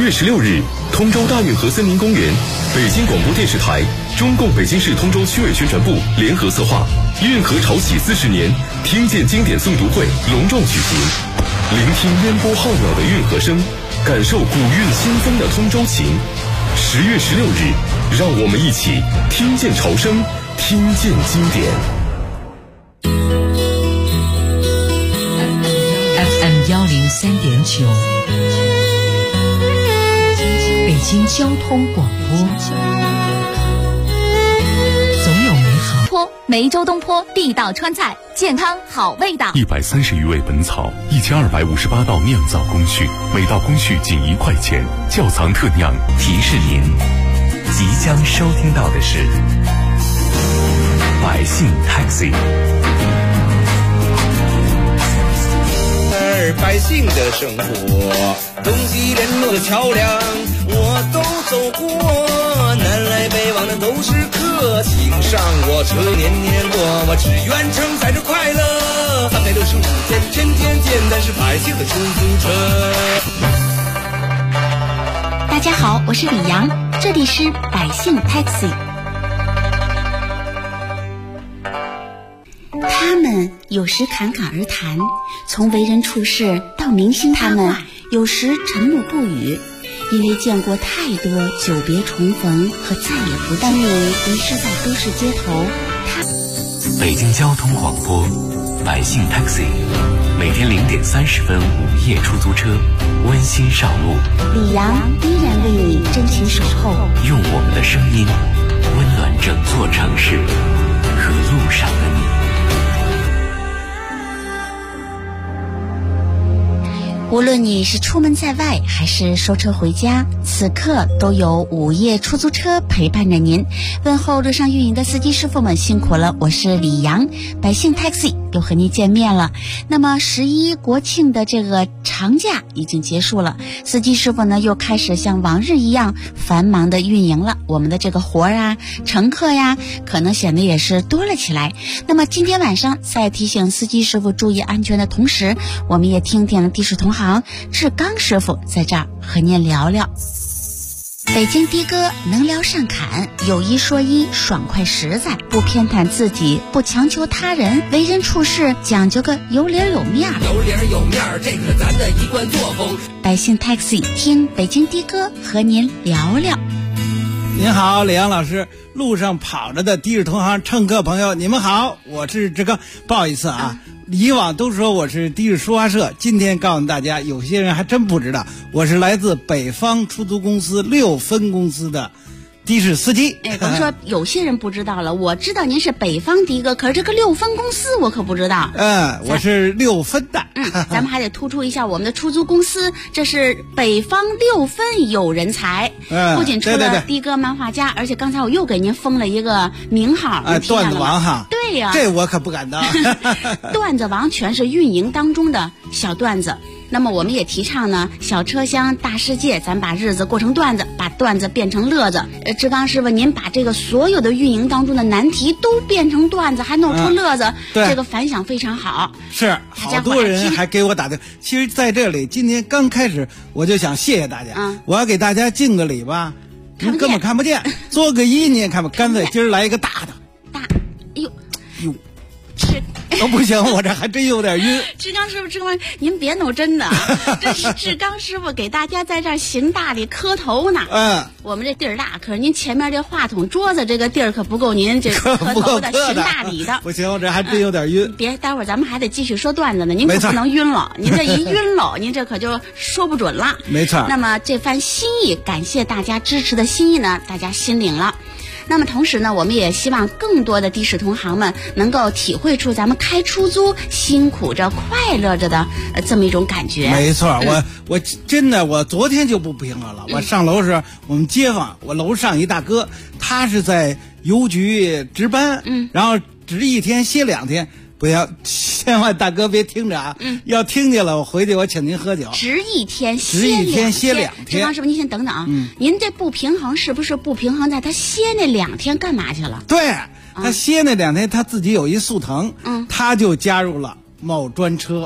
月16日，通州大运河森林公园，北京广播电视台、中共北京市通州区委宣传部联合策划运河潮起40年听见经典诵读会隆重举行，聆听烟波浩渺的运河声，感受古韵新风的通州情。10月16日，让我们一起听见潮声，听见经典。 FM 103.9，北京交通广播，总有美好。 梅州东坡地道川菜，健康好味道。 130余味本草，1258道酿造工序，每道工序仅1块钱，窖藏特酿。 提示您，即将收听到的是百姓 Taxi。 百姓的生活，东西联络的桥梁，我都走过，南来北往的都是客，请上我车年年过，我只愿承载着快乐，365天天天见，但是百姓的出租车。 大家好，我是李阳，这里是百姓 Taxi。他们有时侃侃而谈，从为人处事到明星他们有时沉默不语，因为见过太多久别重逢和再也不见。当你迷失在都市街头， 北京交通广播百姓 Taxi， 每天0点30分午夜出租车温馨上路， 李阳依然为你真情守候， 用我们的声音温暖整座城市和路上的你。 无论你是出门在外还是收车回家，此刻都有午夜出租车陪伴着您。问候路上运营的司机师傅们辛苦了，我是李阳，百姓 Taxi 又和您见面了。那么11国庆的这个长假已经结束了，司机师傅呢又开始像往日一样繁忙的运营了，我们的这个活啊，乘客呀，可能显得也是多了起来。那么今天晚上在提醒司机师傅注意安全的同时，我们也听听的士同行志刚师傅在这儿和您聊聊。北京的哥能聊善侃，有一说一，爽快实在，不偏袒自己，不强求他人，为人处事讲究个有脸有面。 有脸有面，这个咱的一贯作风。 百姓 Taxi 听北京的哥和您聊聊。 您好，李阳老师，路上跑着的的士同行乘客朋友，你们好，我是志刚。不好意思啊，以往都说我是的士书画社，今天告诉大家，有些人还真不知道，我是来自北方出租公司6分公司的的士司机。 咱们说有些人不知道了，我知道您是北方的哥，可是这个6分公司我可不知道。 我是6分的。 咱们还得突出一下我们的出租公司，这是北方6分有人才。不仅出了的哥漫画家，而且刚才我又给您封了一个名号， 段子王哈。 对呀， 这我可不敢当。 段子王全是运营当中的小段子。那么我们也提倡呢，小车厢大世界，咱把日子过成段子，把段子变成乐子。志刚师傅，您把这个所有的运营当中的难题都变成段子，还弄出乐子，这个反响非常好。 是，好多人还给我打电话。其实在这里，今天刚开始，我就想谢谢大家。我要给大家敬个礼吧，您根本看不见，做个揖你也看不，干脆今儿来一个大的。 哎呦， 是。不行，我这还真有点晕。 志刚师傅，您别弄真的啊！这是志刚师傅给大家在这儿行大礼磕头呢。我们这地儿大，可是您前面这话筒桌子这个地儿可不够您这磕头的行大礼的。 不行，我这还真有点晕。 别，待会儿咱们还得继续说段子呢，您可不能晕了。您这一晕了，您这可就说不准了。 没错。 那么这番心意，感谢大家支持的心意呢，大家心领了。那么同时呢，我们也希望更多的的士同行们能够体会出咱们开出租辛苦着、快乐着的这么一种感觉。 没错，我真的我昨天就不平衡了。我上楼时，我们街坊，我楼上一大哥，他是在邮局值班，然后值1天歇2天。不要，千万大哥别听着啊！要听见了，我回去我请您喝酒。 值1天歇 2天。 志刚师傅，您先等等啊！您这不平衡是不是不平衡在他歇那2天干嘛去了？ 对，他歇那2天，他自己有一速腾，他就加入了某专车，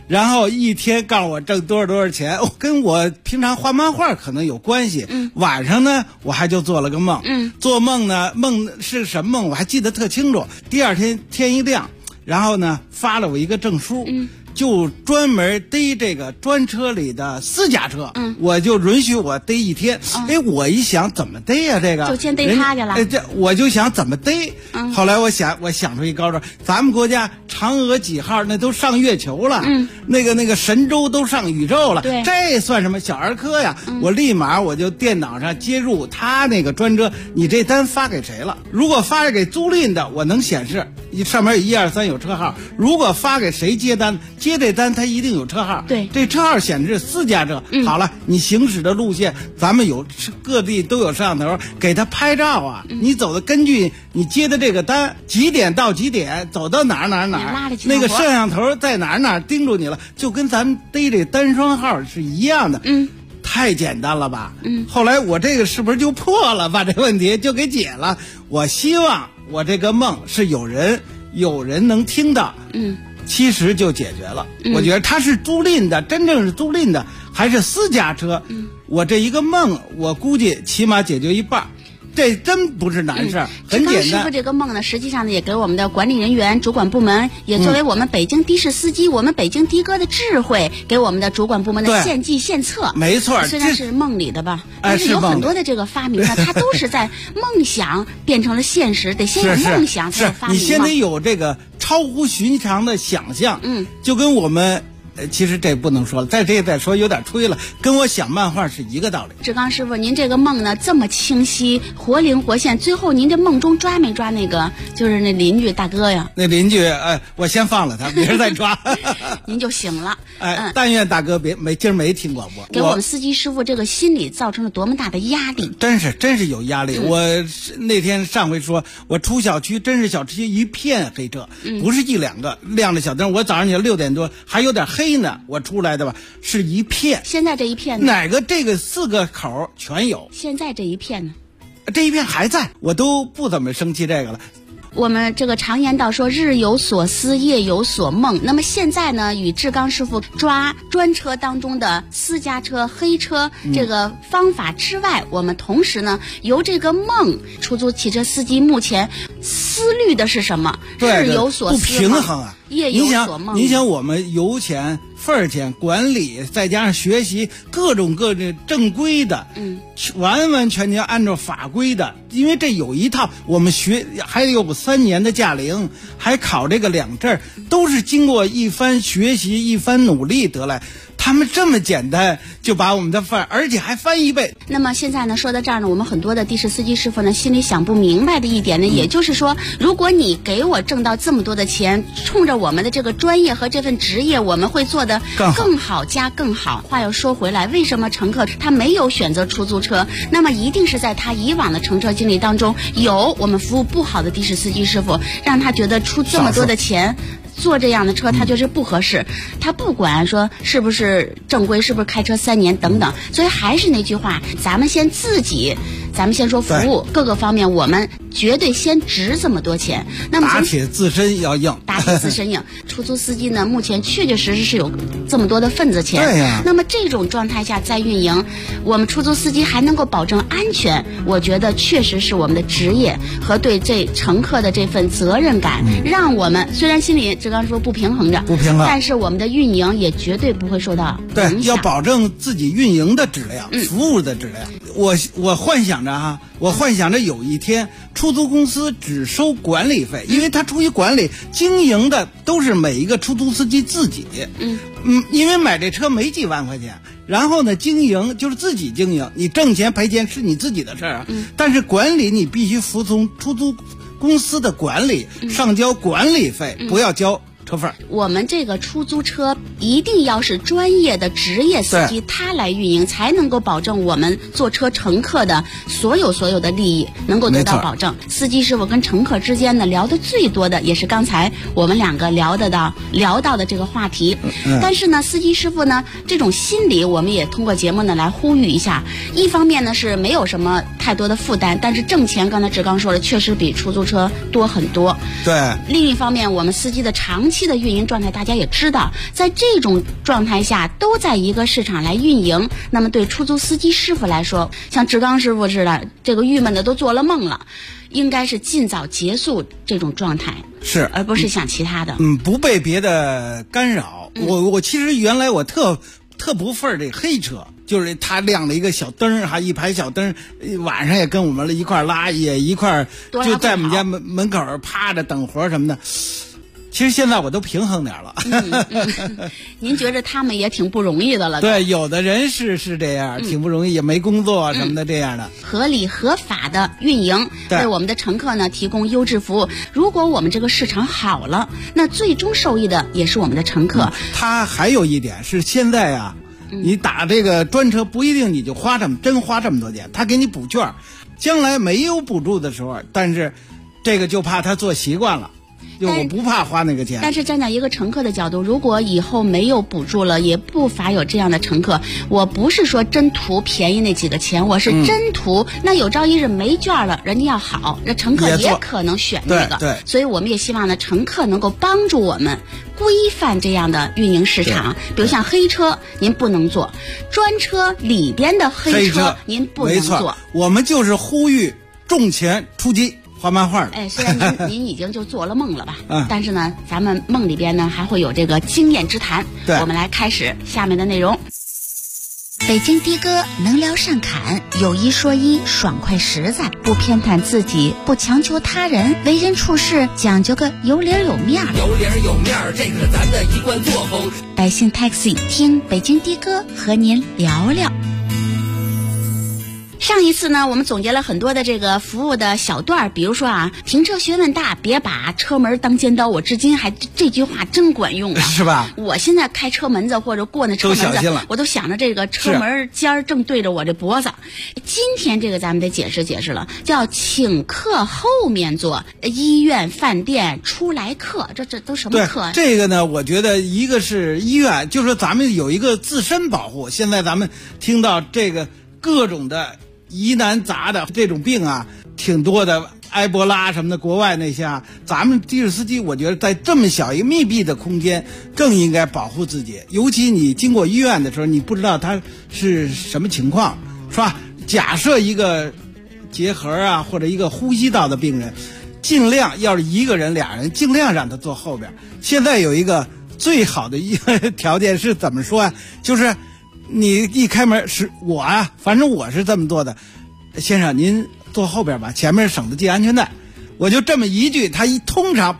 然后一天告诉我挣多少钱，跟我平常画漫画可能有关系。晚上呢，我还就做了个梦。做梦呢，梦是什么梦我还记得特清楚。第二天天一亮，然后呢发了我一个证书。就专门逮这个专车里的私家车，我就允许我逮一天。我一想怎么逮呀？这个就先逮他去了。 我就想怎么逮。后来我想出一高招，咱们国家嫦娥几号那都上月球了，那个神舟都上宇宙了，这算什么小儿科呀？我立马我就电脑上接入他那个专车，你这单发给谁了？如果发给租赁的，我能显示上面有1、2、3有车号。如果发给谁接单？接这单他一定有车号， 对， 这车号显示私家车。好了，你行驶的路线，咱们有各地都有摄像头，给他拍照啊。你走的根据你接的这个单，几点到几点，走到哪儿，那个摄像头在哪儿盯住你了，就跟咱们逮这单双号是一样的。太简单了吧？后来我这个是不是就破了，把这问题就给解了？我希望我这个梦是有人能听到。其实就解决了。我觉得他是租赁的，真正是租赁的还是私家车？我这一个梦，我估计起码解决一半。这真不是难事儿，很简单。 师傅这个梦呢，实际上呢也给我们的管理人员、主管部门，也作为我们北京的士司机、我们北京的哥的智慧，给我们的主管部门的献计献策。 没错， 虽然是梦里的吧，但是有很多的这个发明呢，它都是在梦想变成了现实，得先有梦想才有发明。 你先得有这个超乎寻常的想象。就跟我们。其实这不能说了，再说有点吹了，跟我想漫画是一个道理。 志刚师傅，您这个梦呢这么清晰、活灵活现，最后您这梦中抓没抓那个就是那邻居大哥呀？ 那邻居，我先放了他，别人再抓， 您就醒了。 但愿大哥今儿没听广播， 给我们司机师傅这个心理造成了多么大的压力？ 真是有压力。我那天上回说，我出小区真是小区一片黑车，不是1、2个亮着小灯。我早上起来6点多还有点黑呢，我出来的吧是一片。 现在这一片呢？ 哪个这个4个口全有？ 现在这一片呢？ 这一片还在，我都不怎么生气这个了。 我们这个常言道说日有所思夜有所梦，那么现在呢，与志刚师傅抓专车当中的私家车、黑车这个方法之外，我们同时呢由这个梦，出租汽车司机目前思虑的是什么？日有所思， 不平衡啊， 夜有所梦。 你想我们油钱、份儿钱、管理，再加上学习各种正规的，完全按照法规的，因为这有一套，我们还有3年的驾龄，还考这个2证，都是经过一番学习、一番努力得来。他们这么简单就把我们的份儿，而且还翻1倍。 那么现在呢，说到这儿呢，我们很多的的士司机师傅呢，心里想不明白的一点呢，也就是说，如果你给我挣到这么多的钱，冲着我们的这个专业和这份职业，我们会做得更好加更好。话又说回来，为什么乘客他没有选择出租车？那么一定是在他以往的乘车经历当中，有我们服务不好的的士司机师傅，让他觉得出这么多的钱坐这样的车他就是不合适，他不管说是不是正规，是不是开车3年等等。所以还是那句话，咱们先说服务各个方面，我们绝对先值这么多钱。那么打铁自身要硬， 打铁自身硬。出租司机呢，目前确确实实是有这么多的份子钱。 对呀。 那么这种状态下再运营，我们出租司机还能够保证安全，我觉得确实是我们的职业和对这乘客的这份责任感，让我们虽然心里志刚说不平衡着，但是我们的运营也绝对不会受到影响。 对，要保证自己运营的质量，服务的质量。我幻想着有一天出租公司只收管理费，因为他出于管理经营的都是每一个出租司机自己。因为买这车没几万块钱，然后呢经营就是自己经营，你挣钱赔钱是你自己的事儿啊。但是管理你必须服从出租公司的管理，上交管理费，不要交车份。 我们这个出租车一定要是专业的职业司机，他来运营，才能够保证我们坐车乘客的所有的利益能够得到保证。司机师傅跟乘客之间呢聊得最多的也是刚才我们2个聊到的这个话题。但是呢，司机师傅呢这种心理，我们也通过节目呢来呼吁一下。一方面呢是没有什么太多的负担，但是挣钱刚才志刚说了，确实比出租车多很多。 对。 另一方面，我们司机的长期的运营状态，大家也知道，在这这种状态下都在一个市场来运营，那么对出租司机师傅来说，像志刚师傅似的，这个郁闷的都做了梦了，应该是尽早结束这种状态， 是， 而不是想其他的。 不被别的干扰。我其实原来我特不忿这黑车，就是他亮了一个小灯，还一排小灯，晚上也跟我们一块拉，也一块就在我们家门口趴着等活什么的。其实现在我都平衡点了。 您觉着他们也挺不容易的了？ 对，有的人是这样，挺不容易，也没工作什么的这样的。 合理合法的运营，为我们的乘客呢提供优质服务。如果我们这个市场好了，那最终受益的也是我们的乘客。 他还有一点是现在啊，你打这个专车不一定你就花这么多钱，他给你补券，将来没有补助的时候，但是这个就怕他做习惯了。就我不怕花那个钱， 但是站在一个乘客的角度，如果以后没有补助了，也不乏有这样的乘客。我不是说真图便宜那几个钱，我是真图那有朝一日没券了，人家要好，那乘客也可能选那个。 对， 所以我们也希望呢，乘客能够帮助我们规范这样的运营市场。比如像黑车，您不能坐；专车里边的黑车您不能坐。 我们就是呼吁重钱出击。画漫画的，虽然您已经就做了梦了吧，但是呢，咱们梦里边呢还会有这个经验之谈。 对， 我们来开始下面的内容。 北京的哥能聊善侃，有一说一，爽快实在，不偏袒自己，不强求他人，为人处事讲究个有理有面。 有理有面，这是咱的一贯作风。 百姓 taxi 听北京的哥和您聊聊。 上一次呢，我们总结了很多的这个服务的小段，比如说啊，停车学问大，别把车门当尖刀。我至今还这句话真管用啊， 是吧？ 我现在开车门子或者过那车门子，我都想着这个车门尖正对着我这脖子。今天这个咱们得解释了，叫请客后面坐，医院、饭店出来客，这都什么客？ 这个呢，我觉得一个是医院，就是说咱们有一个自身保护。现在咱们听到这个各种的疑难杂的这种病啊，挺多的，埃博拉什么的，国外那些啊，咱们的士司机，我觉得在这么小一个密闭的空间，更应该保护自己。尤其你经过医院的时候，你不知道他是什么情况，是吧？假设一个结核啊，或者一个呼吸道的病人，尽量要是一个人、俩人，尽量让他坐后边。现在有一个最好的一个条件是怎么说啊？就是你一开门，是我啊，反正我是这么做的，先生您坐后边吧，前面省得系安全带。我就这么一句，他通常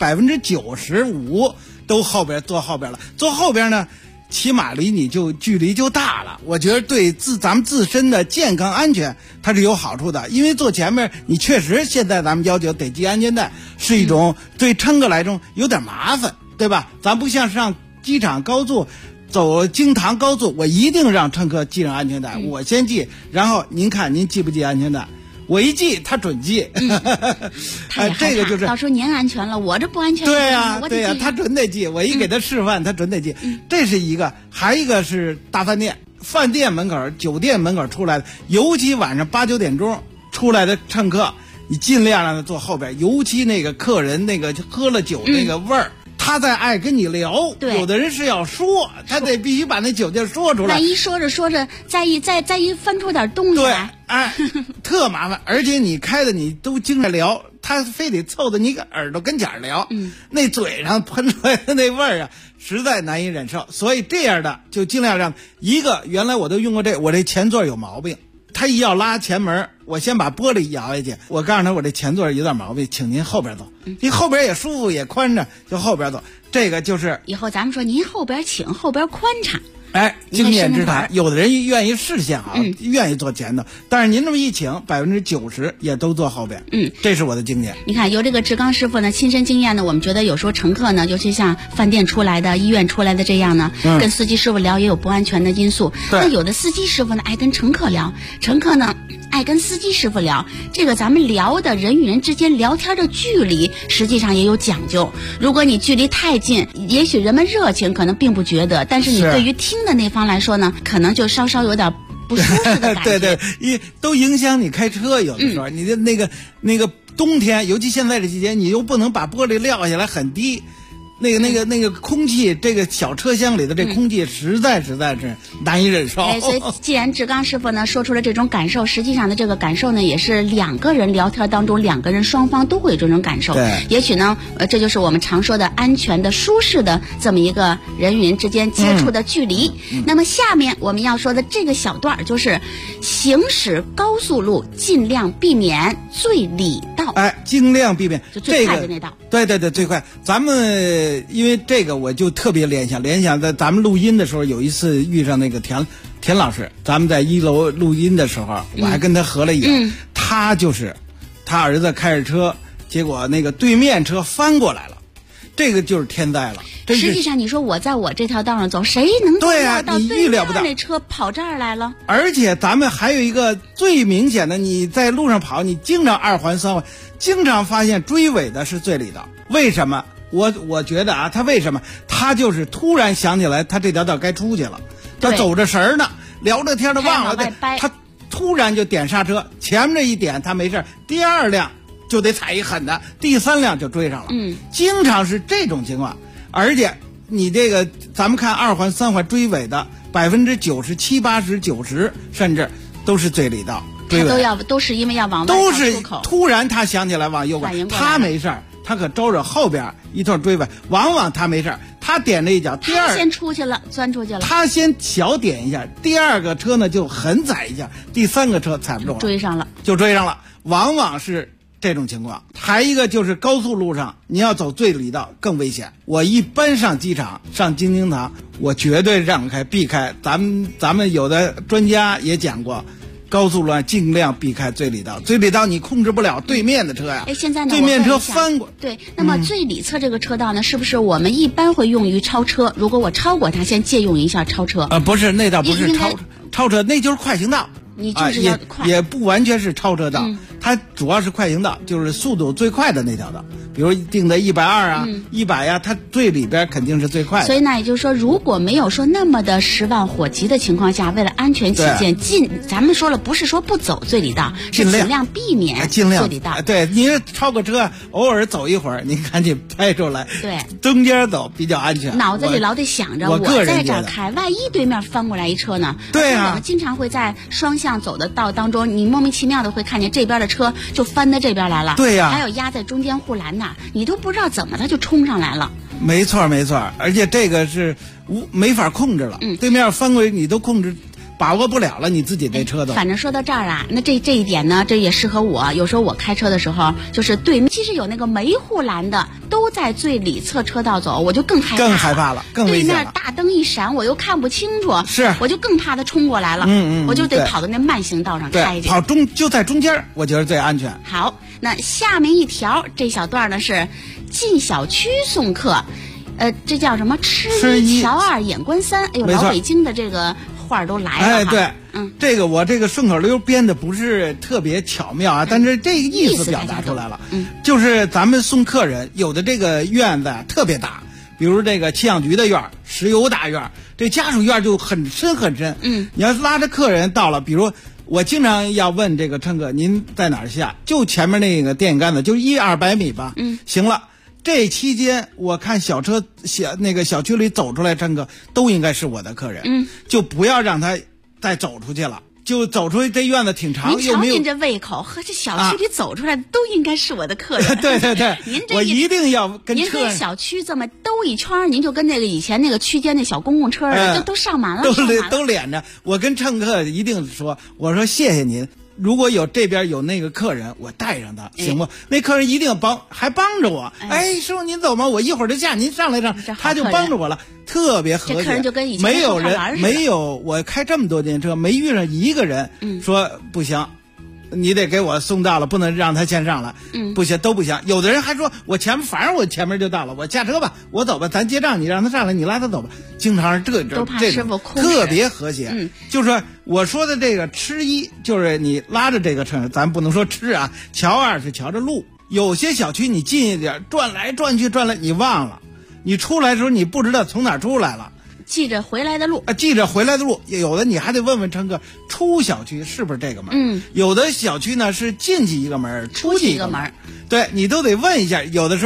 95%都后边坐后边了。坐后边呢，起码离你就距离就大了。我觉得对咱们自身的健康安全它是有好处的，因为坐前面你确实现在咱们要求得系安全带，是一种对乘客来说有点麻烦，对吧？咱不像上机场高速。走京唐高速，我一定让乘客系上安全带，我先系，然后您看您系不系安全带？我一系，他准系。这个就是到时候您安全了，我这不安全。 对呀，对呀，他准得系。我一给他示范，他准得系。这是一个，还一个是大饭店，饭店门口、酒店门口出来的，尤其晚上8、9点钟出来的乘客，你尽量让他坐后边，尤其那个客人那个喝了酒那个味儿。他在爱跟你聊，有的人是要说，他得必须把那酒劲说出来。 万一说着，再一翻出点东西来， 特麻烦。而且你开的你都经常聊，他非得凑到你耳朵跟前聊，那嘴上喷出来的那味儿啊，实在难以忍受。所以这样的就尽量让一个，原来我都用过我这前座有毛病。他一要拉前门，我先把玻璃摇下去。我告诉他，我这前座有点毛病，请您后边走。你后边也舒服也宽敞，就后边走。这个就是以后咱们说您后边请，后边宽敞。 经验之谈，有的人愿意视线好，愿意坐前头，但是您这么一请，90%也都坐后边。这是我的经验。 你看，由这个志刚师傅呢亲身经验呢，我们觉得有时候乘客呢，尤其像饭店出来的、医院出来的这样呢，跟司机师傅聊也有不安全的因素。那有的司机师傅呢爱跟乘客聊，乘客呢爱跟司机师傅聊。这个咱们聊的人与人之间聊天的距离，实际上也有讲究。如果你距离太近，也许人们热情可能并不觉得，但是你对于听的那方来说呢，可能就稍稍有点不舒服的感觉。 对，都影响你开车。有的时候，你的那个冬天，尤其现在这季节，你又不能把玻璃撂下来很低， 那个空气，这个小车厢里的这空气实在是难以忍受。 所以既然志刚师傅呢说出了这种感受，实际上的这个感受呢，也是两个人聊天当中，两个人双方都会有这种感受。 对， 也许呢，这就是我们常说的安全的、舒适的这么一个人与人之间接触的距离。那么下面我们要说的这个小段就是行驶高速路尽量避免最里道。 哎，尽量避免就最快的那道。 对，最快。咱们因为这个，我就特别联想在咱们录音的时候，有一次遇上那个田老师，咱们在1楼录音的时候，我还跟他合了影。他就是他儿子开着车，结果那个对面车翻过来了，这个就是天灾了。 实际上，你说我在我这条道上走，谁能够料到对面那车跑这儿来了？ 而且咱们还有一个最明显的，你在路上跑，你经常2环3环，经常发现追尾的是最里道。为什么？我觉得啊，他为什么？他就是突然想起来，他这条道该出去了，他走着神儿呢，聊着天的忘了，他突然就点刹车，前面这一点他没事，第2辆就得踩一狠的，第3辆就追上了。经常是这种情况。而且你这个咱们看2环3环追尾的97%、80%、90%，甚至都是最里道追尾， 都是因为要往外都是突然他想起来往右拐，他没事儿，他可招着后边一通追尾，往往他没事儿，他点了一脚， 他先出去了，钻出去了， 他先小点一下，第2个车呢就狠踩一下，第3个车踩不住了，就追上了，往往是这种情况。还一个就是高速路上，你要走最里道更危险。我一般上机场、上京津塘，我绝对让开、避开。咱们有的专家也讲过，高速路上尽量避开最里道。最里道你控制不了对面的车呀。 现在呢， 对面车翻过。 对，那么最里侧这个车道呢，是不是我们一般会用于超车？如果我超过它，先借用一下超车。 不是，那倒不是超车，那就是快行道。 你就是要快， 也不完全是超车道，它主要是快行道，就是速度最快的那条道，比如定的120啊、100呀，它最里边肯定是最快的。 所以呢，也就是说，如果没有说那么的10万火急的情况下，为了安全起见，咱们说了，不是说不走最里道，是尽量避免最里道。 对，你超个车，偶尔走一会儿，你赶紧拍出来， 对， 中间走比较安全。 脑子里老得想着，我在这儿开，万一对面翻过来一车呢？ 对啊， 我们经常会在双向走的道当中，你莫名其妙的会看见这边的车就翻到这边来了。 对呀， 还有压在中间护栏呐，你都不知道怎么他就冲上来了。 没错，而且这个是没法控制了。对面翻过去你都把握不了了，你自己这车都。 反正说到这儿啊，那这一点呢，这也适合我。有时候我开车的时候，就是其实有那个没护栏的都在最里侧车道走，我就更害怕了，更危险了。对面大灯一闪，我又看不清楚，我就更怕他冲过来了。我就得跑到那慢行道上开去。 就在中间，我觉得最安全。 好，那下面一条这小段呢是进小区送客，这叫什么？吃1瞧2眼观3。哎呦，老北京的这个话都来了。 对，这个我这个顺口溜编的不是特别巧妙啊，但是这个意思表达出来了。就是咱们送客人，有的这个院子啊特别大，比如这个气象局的院、石油大院，这家属院就很深很深。你要拉着客人到了，比如我经常要问这个乘客，您在哪儿下？就前面那个电线杆子，就100-200米吧。行了。这期间，我看小区里走出来乘客都应该是我的客人，就不要让他再走出去了。就走出去，这院子挺长， 您瞧您这胃口，和这小区里走出来的都应该是我的客人。 对，我一定要跟您这小区这么兜一圈，您就跟那个以前那个区间那小公共车似的，都上满了， 都连着。我跟乘客一定说，我说谢谢您。如果有这边有那个客人，我带上他，行不？那客人一定还帮着我。师傅您走吗？我一会儿就下，您上来他就帮着我了，特别和谐。 这客人就跟以前没有我开这么多电车，没遇上一个人说不行，你得给我送到了，不能让他先上来。不行，都不行。有的人还说我反正我前面就到了，我下车吧，我走吧，咱结账，你让他上来，你拉他走吧。经常是都怕师傅控制， 特别和谐。就是说我说的这个吃1，就是你拉着这个车，咱不能说吃啊。瞧2是瞧着路，有些小区你近一点，转来转去，你忘了，你出来的时候你不知道从哪儿出来了。 记着回来的路有的你还得问问乘客，出小区是不是这个门？有的小区呢是进去一个门，出去一个门，对，你都得问一下。有的时候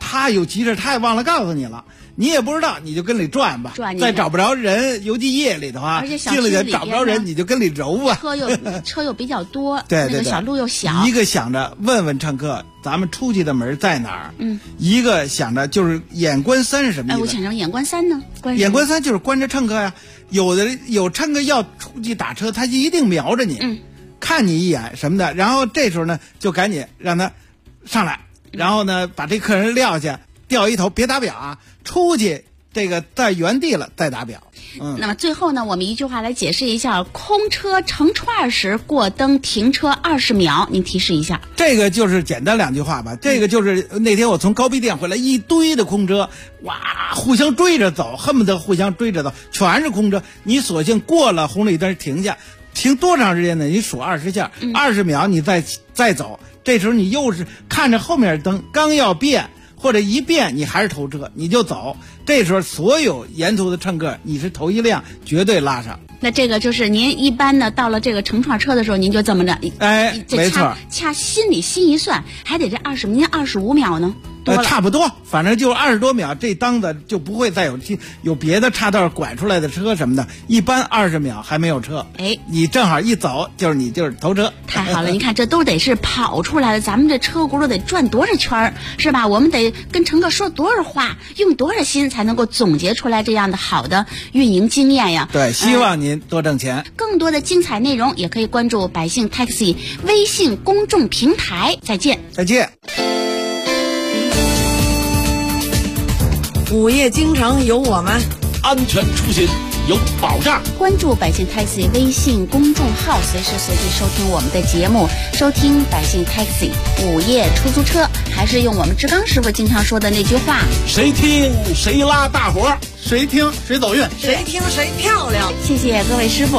他有急事，他也忘了告诉你了，你也不知道，你就跟里转吧，再找不着人，尤其夜里的话，进了去找不着人，你就跟里揉吧。 车又比较多， 对， 那个小路又小。 一个想着问问乘客，咱们出去的门在哪儿？一个想着就是眼观三是什么意思？ 我想着眼观三呢， 眼观三就是观着乘客呀。有乘客要出去打车，他就一定瞄着你，看你一眼什么的，然后这时候呢就赶紧让他上来，然后呢把这客人撂下，掉一头，别打表啊，出去这个在原地了再打表。 那么最后呢，我们一句话来解释一下空车成串时过灯停车20秒，您提示一下。 这个就是简单2句话吧。这个就是那天我从高碑店回来，一堆的空车，哇，互相追着走，恨不得互相追着走，全是空车。你索性过了红绿灯停下，停多长时间呢？你数20下，20秒你再走。这时候你又是看着后面灯，刚要变或者一变，你还是头车，你就走。这时候所有沿途的乘客，你是头一辆，绝对拉上。 那这个就是您一般呢，到了这个成串车的时候，您就这么着， 没错， 掐心一算，还得这20，您25秒呢。 差不多，反正就20多秒，这当的就不会再有别的岔道拐出来的车什么的，一般20秒还没有车。你正好一走就是头车。 太好了，您看这都得是跑出来的，咱们这车轱辘得转多少圈是吧？我们得跟乘客说多少话，用多少心才能够总结出来这样的好的运营经验呀。 对，希望您多挣钱。 更多的精彩内容也可以关注百姓 Taxi 微信公众平台。再见。 午夜京城有我们， 安全出行有保障。 关注百姓 Taxi 微信公众号，随时随地收听我们的节目，收听百姓 Taxi 午夜出租车，还是用我们志刚师傅经常说的那句话： 谁听谁拉大伙， 谁听谁走运， 谁听谁漂亮。 谢谢各位师傅。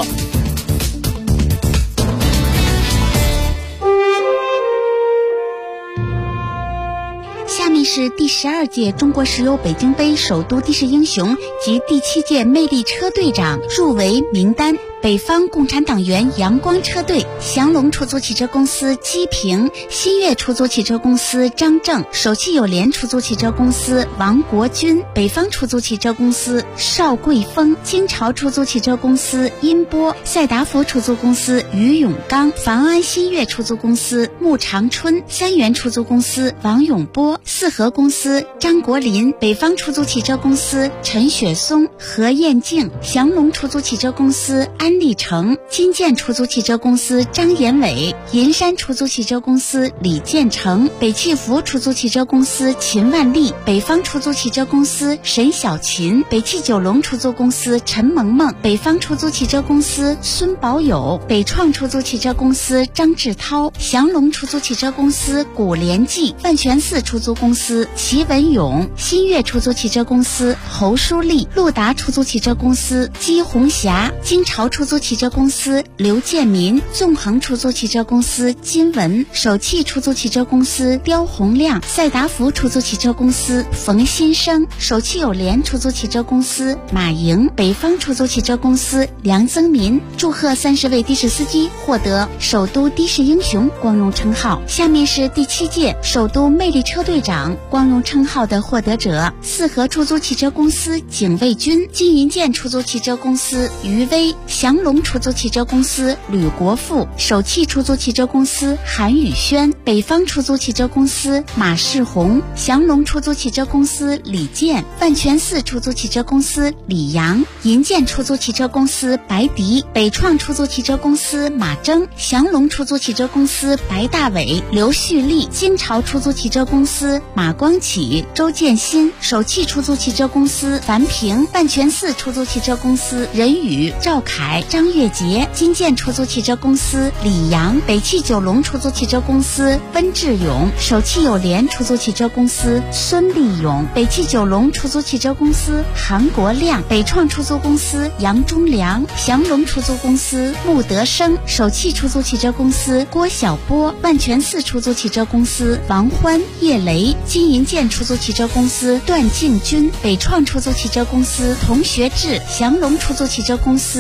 下面是第12届中国石油北京杯首都的士英雄及第7届魅力车队长入围名单。北方共产党员阳光车队，祥龙出租汽车公司姬平，新月出租汽车公司张正，首汽友联出租汽车公司王国军，北方出租汽车公司邵桂峰，金朝出租汽车公司殷波，赛达福出租公司于永刚，房安新月出租公司穆长春，三元出租公司王永波，四合公司张国林，北方出租汽车公司陈雪松、何艳静，祥龙出租汽车公司安立成，金建出租汽车公司张延伟，银山出租汽车公司李建成，北汽福出租汽车公司秦万丽，北方出租汽车公司沈小琴，北汽九龙出租公司陈萌萌，北方出租汽车公司孙宝友，北创出租汽车公司张志涛，祥龙出租汽车公司古联记，万泉寺出租公司齐文勇，新月出租汽车公司侯淑丽，陆达出租汽车公司姬红霞，金朝出租汽车公司刘建民，纵横出租汽车公司金文，首汽出租汽车公司刁洪亮，赛达福出租汽车公司冯新生，首汽友联出租汽车公司马莹，北方出租汽车公司梁增民。祝贺30位的士司机获得首都的士英雄光荣称号。下面是第7届首都魅力车队长光荣称号的获得者：四合出租汽车公司景卫军，金银建出租汽车公司于威，祥龙出租汽车公司吕国富，首汽出租汽车公司韩宇轩，北方出租汽车公司马世红，祥龙出租汽车公司李健，万泉寺出租汽车公司李阳，银建出租汽车公司白迪，北创出租汽车公司马征，祥龙出租汽车公司白大伟、刘旭丽，金朝出租汽车公司马光启、周建新，首汽出租汽车公司樊平，万泉寺出租汽车公司任宇、赵凯、张月杰，金建出租汽车公司李阳，北汽九龙出租汽车公司温志勇，首汽友联出租汽车公司孙立勇，北汽九龙出租汽车公司韩国亮，北创出租公司杨忠良，祥龙出租公司穆德生，首汽出租汽车公司郭晓波，万泉寺出租汽车公司王欢、叶雷，金银建出租汽车公司段敬军，北创出租汽车公司童学志，祥龙出租汽车公司季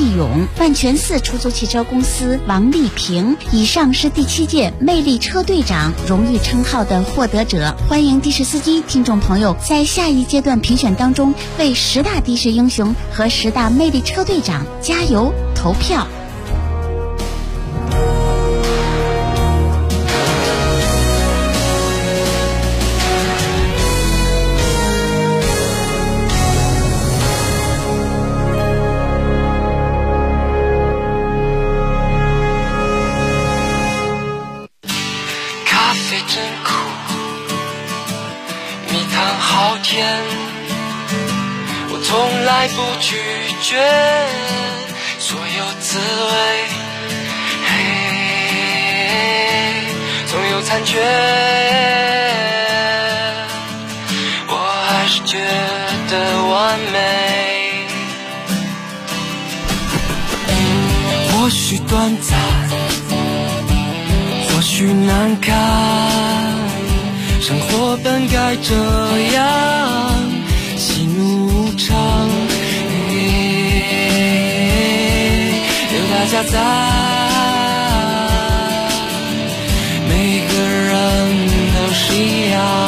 季勇，万全4出租汽车公司王丽萍。以上是第7届魅力车队长荣誉称号的获得者。欢迎的士司机听众朋友在下一阶段评选当中为10大的士英雄和10大魅力车队长加油投票。 我从来不拒绝所有滋味，总有残缺，我还是觉得完美。或许短暂，或许难堪，生活本该这样，喜怒无常，有大家在，每个人都是一样。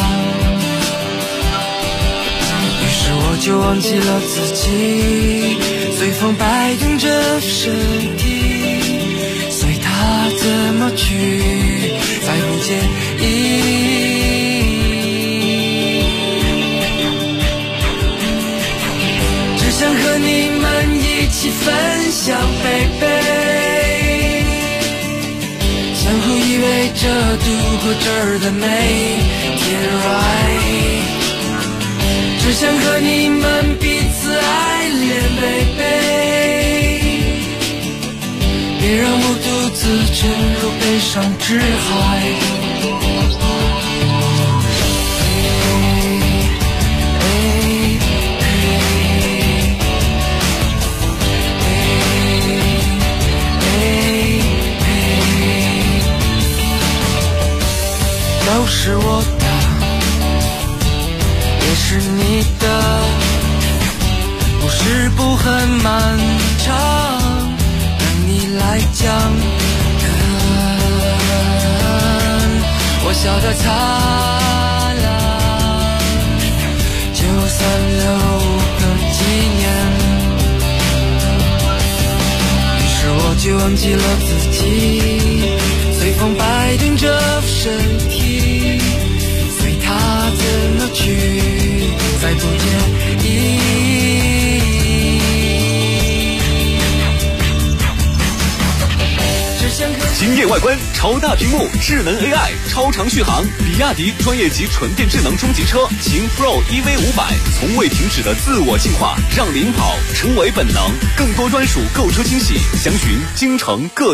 于是我就忘记了自己，随风摆动着身体，随它怎么去，再不介意。想和你们一起分享，baby，相互依偎着度过这儿的每天 right， 只想和你们彼此爱恋 baby， 别让我独自沉入悲伤之海。都是我的，也是你的，故事不很漫长，等你来讲。我笑得灿烂，就算留个纪念。于是我就忘记了自己，随风摆动着身体，随它怎么去，再不介意。 惊艳外观，超大屏幕，智能 AI， 超长续航，比亚迪专业级纯电智能中级车秦 Pro EV500， 从未停止的自我进化，让领跑成为本能。更多专属购车惊喜，详询京城各